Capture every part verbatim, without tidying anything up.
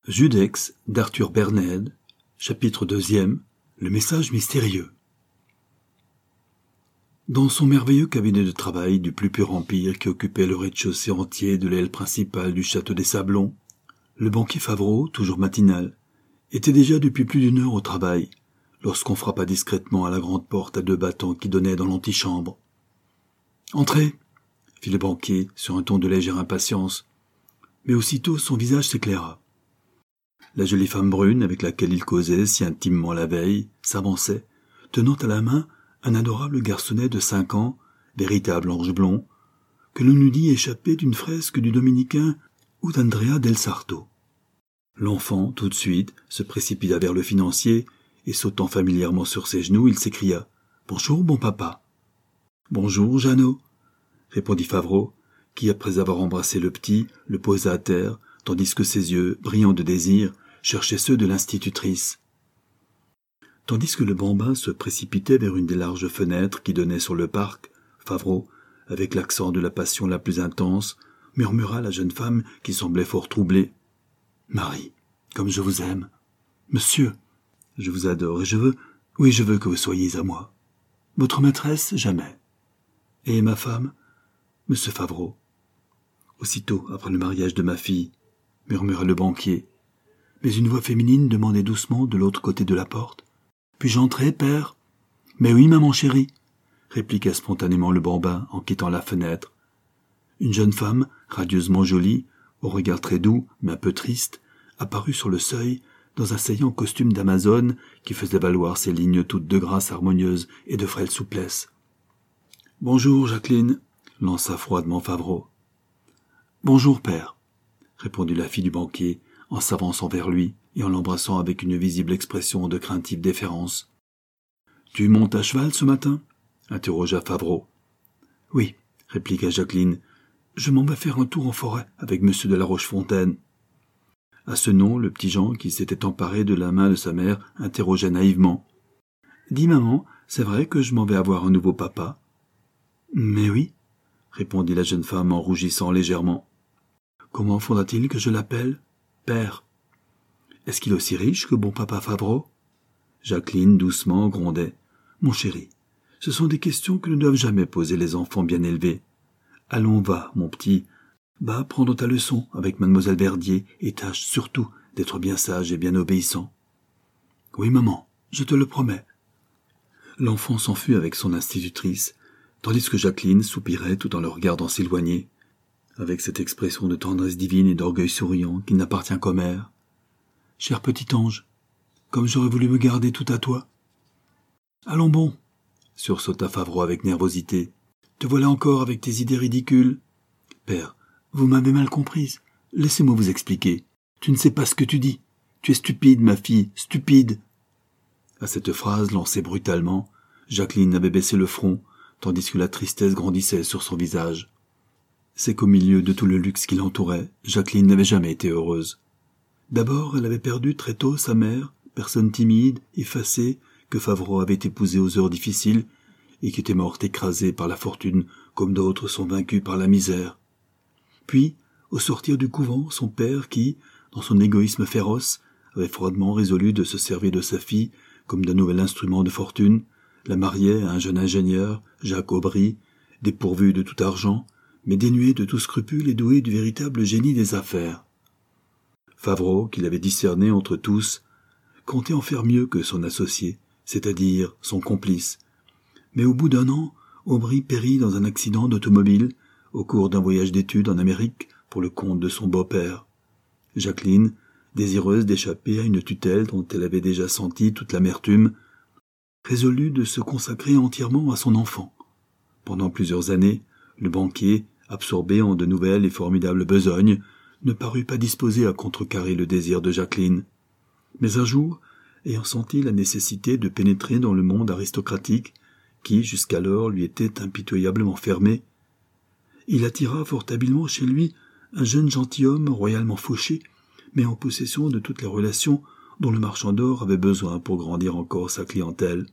Judex d'Arthur Berned, chapitre deuxième, le message mystérieux. Dans son merveilleux cabinet de travail du plus pur empire qui occupait le rez-de-chaussée entier de l'aile principale du château des Sablons, le banquier Favreau, toujours matinal, était déjà depuis plus d'une heure au travail, lorsqu'on frappa discrètement à la grande porte à deux battants qui donnait dans l'antichambre. « Entrez !» fit le banquier sur un ton de légère impatience, mais aussitôt son visage s'éclaira. La jolie femme brune avec laquelle il causait si intimement la veille s'avançait, tenant à la main un adorable garçonnet de cinq ans, véritable ange blond, que l'on eût dit échappé d'une fresque du dominicain ou d'Andrea del Sarto. L'enfant, tout de suite, se précipita vers le financier, et sautant familièrement sur ses genoux, il s'écria « Bonjour, bon papa !»« Bonjour, Jeannot !» répondit Favreau, qui, après avoir embrassé le petit, le posa à terre, tandis que ses yeux, brillants de désir, cherchaient ceux de l'institutrice. Tandis que le bambin se précipitait vers une des larges fenêtres qui donnaient sur le parc, Favreau, avec l'accent de la passion la plus intense, murmura à la jeune femme qui semblait fort troublée. « Marie, comme je vous aime. Monsieur, je vous adore et je veux, oui, je veux que vous soyez à moi. Votre maîtresse, jamais. Et ma femme, monsieur Favreau. » Aussitôt après le mariage de ma fille, murmura le banquier, mais une voix féminine demandait doucement de l'autre côté de la porte. « Puis-je entrer, père ?»« Mais oui, maman chérie, » répliqua spontanément le bambin en quittant la fenêtre. Une jeune femme, radieusement jolie, au regard très doux, mais un peu triste, apparut sur le seuil, dans un saillant costume d'Amazone qui faisait valoir ses lignes toutes de grâce harmonieuse et de frêle souplesse. « Bonjour, Jacqueline, » lança froidement Favreau. « Bonjour, père, » répondit la fille du banquier, en s'avançant vers lui et en l'embrassant avec une visible expression de craintive déférence. « Tu montes à cheval ce matin ?» interrogea Favreau. « Oui, » répliqua Jacqueline, « je m'en vais faire un tour en forêt avec monsieur de la Rochefontaine. » À ce nom, le petit Jean, qui s'était emparé de la main de sa mère, interrogea naïvement. « Dis, maman, c'est vrai que je m'en vais avoir un nouveau papa ?»« Mais oui, » répondit la jeune femme en rougissant légèrement. « Comment faudra-t-il que je l'appelle ? Père. Est-ce qu'il est aussi riche que bon papa Favreau ?» Jacqueline, doucement, grondait. « Mon chéri, ce sont des questions que ne doivent jamais poser les enfants bien élevés. Allons, va, mon petit, va prendre ta leçon avec mademoiselle Verdier et tâche surtout d'être bien sage et bien obéissant. »« Oui, maman, je te le promets. » L'enfant s'enfuit avec son institutrice, tandis que Jacqueline soupirait tout en le regardant s'éloigner, avec cette expression de tendresse divine et d'orgueil souriant qui n'appartient qu'aux mères. « Cher petit ange, comme j'aurais voulu me garder tout à toi. »« Allons bon, » sursauta Favreau avec nervosité. « Te voilà encore avec tes idées ridicules. Père, vous m'avez mal comprise. Laissez-moi vous expliquer. Tu ne sais pas ce que tu dis. Tu es stupide, ma fille, stupide. » À cette phrase lancée brutalement, Jacqueline avait baissé le front, tandis que la tristesse grandissait sur son visage. C'est qu'au milieu de tout le luxe qui l'entourait, Jacqueline n'avait jamais été heureuse. D'abord, elle avait perdu très tôt sa mère, personne timide, effacée, que Favreau avait épousée aux heures difficiles, et qui était morte écrasée par la fortune, comme d'autres sont vaincus par la misère. Puis, au sortir du couvent, son père qui, dans son égoïsme féroce, avait froidement résolu de se servir de sa fille comme d'un nouvel instrument de fortune, la mariait à un jeune ingénieur, Jacques Aubry, dépourvu de tout argent, mais dénué de tout scrupule et doué du véritable génie des affaires. Favreau, qui l'avait discerné entre tous, comptait en faire mieux que son associé, c'est-à-dire son complice. Mais au bout d'un an, Aubry périt dans un accident d'automobile au cours d'un voyage d'études en Amérique pour le compte de son beau-père. Jacqueline, désireuse d'échapper à une tutelle dont elle avait déjà senti toute l'amertume, résolut de se consacrer entièrement à son enfant. Pendant plusieurs années, le banquier, absorbé en de nouvelles et formidables besognes, ne parut pas disposé à contrecarrer le désir de Jacqueline. Mais un jour, ayant senti la nécessité de pénétrer dans le monde aristocratique, qui, jusqu'alors, lui était impitoyablement fermé, il attira fort habilement chez lui un jeune gentilhomme royalement fauché, mais en possession de toutes les relations dont le marchand d'or avait besoin pour grandir encore sa clientèle.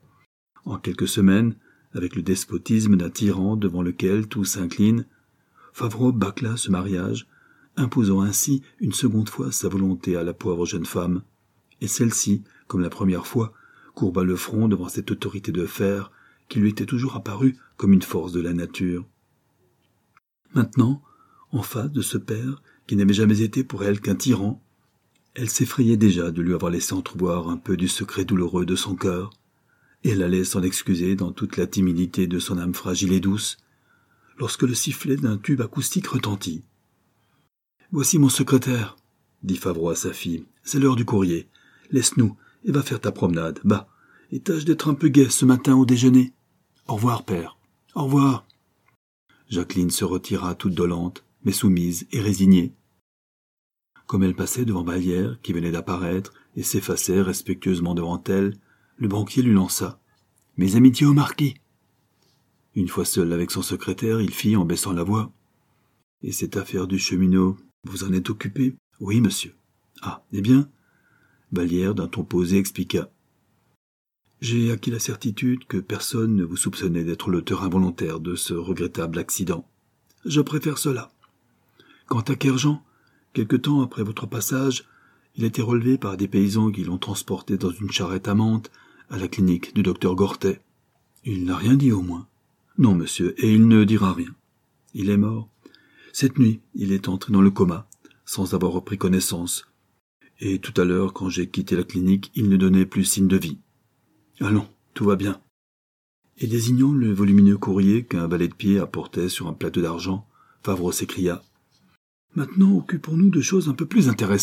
En quelques semaines, avec le despotisme d'un tyran devant lequel tout s'incline, Favreau bâcla ce mariage, imposant ainsi une seconde fois sa volonté à la pauvre jeune femme, et celle-ci, comme la première fois, courba le front devant cette autorité de fer qui lui était toujours apparue comme une force de la nature. Maintenant, en face de ce père, qui n'avait jamais été pour elle qu'un tyran, elle s'effrayait déjà de lui avoir laissé entrevoir un peu du secret douloureux de son cœur, et elle allait s'en excuser dans toute la timidité de son âme fragile et douce, lorsque le sifflet d'un tube acoustique retentit. « Voici mon secrétaire, » dit Favreau à sa fille. « C'est l'heure du courrier. Laisse-nous, et va faire ta promenade. Bah, et tâche d'être un peu gai ce matin au déjeuner. Au revoir, père. Au revoir. » Jacqueline se retira toute dolente, mais soumise et résignée. Comme elle passait devant Vallière, qui venait d'apparaître, et s'effaçait respectueusement devant elle, le banquier lui lança « Mes amitiés au marquis !» Une fois seul avec son secrétaire, il fit en baissant la voix « Et cette affaire du cheminot, vous en êtes occupé ?»« Oui, monsieur. »« Ah, eh bien ?» Vallière, d'un ton posé, expliqua. « J'ai acquis la certitude que personne ne vous soupçonnait d'être l'auteur involontaire de ce regrettable accident. Je préfère cela. Quant à Kerjean, quelque temps après votre passage, il a été relevé par des paysans qui l'ont transporté dans une charrette à menthe à la clinique du docteur Gortet. Il n'a rien dit au moins. Non, monsieur, et il ne dira rien. Il est mort. Cette nuit, il est entré dans le coma, sans avoir repris connaissance. Et tout à l'heure, quand j'ai quitté la clinique, il ne donnait plus signe de vie. Allons, tout va bien. » Et désignant le volumineux courrier qu'un valet de pied apportait sur un plateau d'argent, Favreau s'écria. « Maintenant, occupons-nous de choses un peu plus intéressantes. »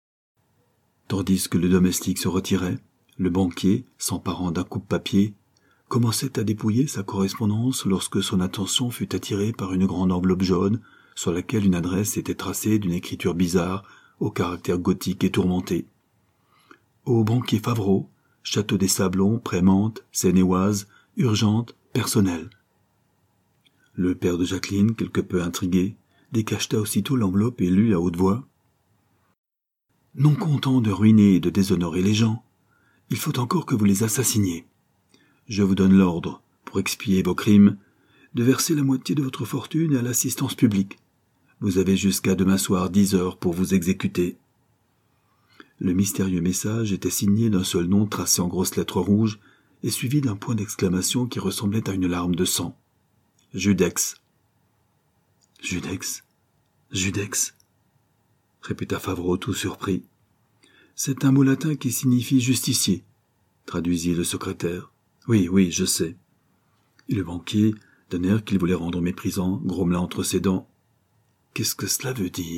Tandis que le domestique se retirait, le banquier, s'emparant d'un coupe-papier, commençait à dépouiller sa correspondance lorsque son attention fut attirée par une grande enveloppe jaune sur laquelle une adresse était tracée d'une écriture bizarre au caractère gothique et tourmenté. Au banquier Favreau, Château des Sablons, Prémante, Seine-et-Oise, urgente, personnelle. Le père de Jacqueline, quelque peu intrigué, décacheta aussitôt l'enveloppe et lut à haute voix. « Non content de ruiner et de déshonorer les gens, il faut encore que vous les assassiniez. Je vous donne l'ordre, pour expier vos crimes, de verser la moitié de votre fortune à l'assistance publique. Vous avez jusqu'à demain soir dix heures pour vous exécuter. » Le mystérieux message était signé d'un seul nom tracé en grosses lettres rouges et suivi d'un point d'exclamation qui ressemblait à une larme de sang. Judex. Judex. Judex. Répéta Favreau tout surpris. C'est un mot latin qui signifie justicier, traduisit le secrétaire. Oui, oui, je sais. Et le banquier, d'un air qu'il voulait rendre méprisant, grommela entre ses dents. Qu'est-ce que cela veut dire ?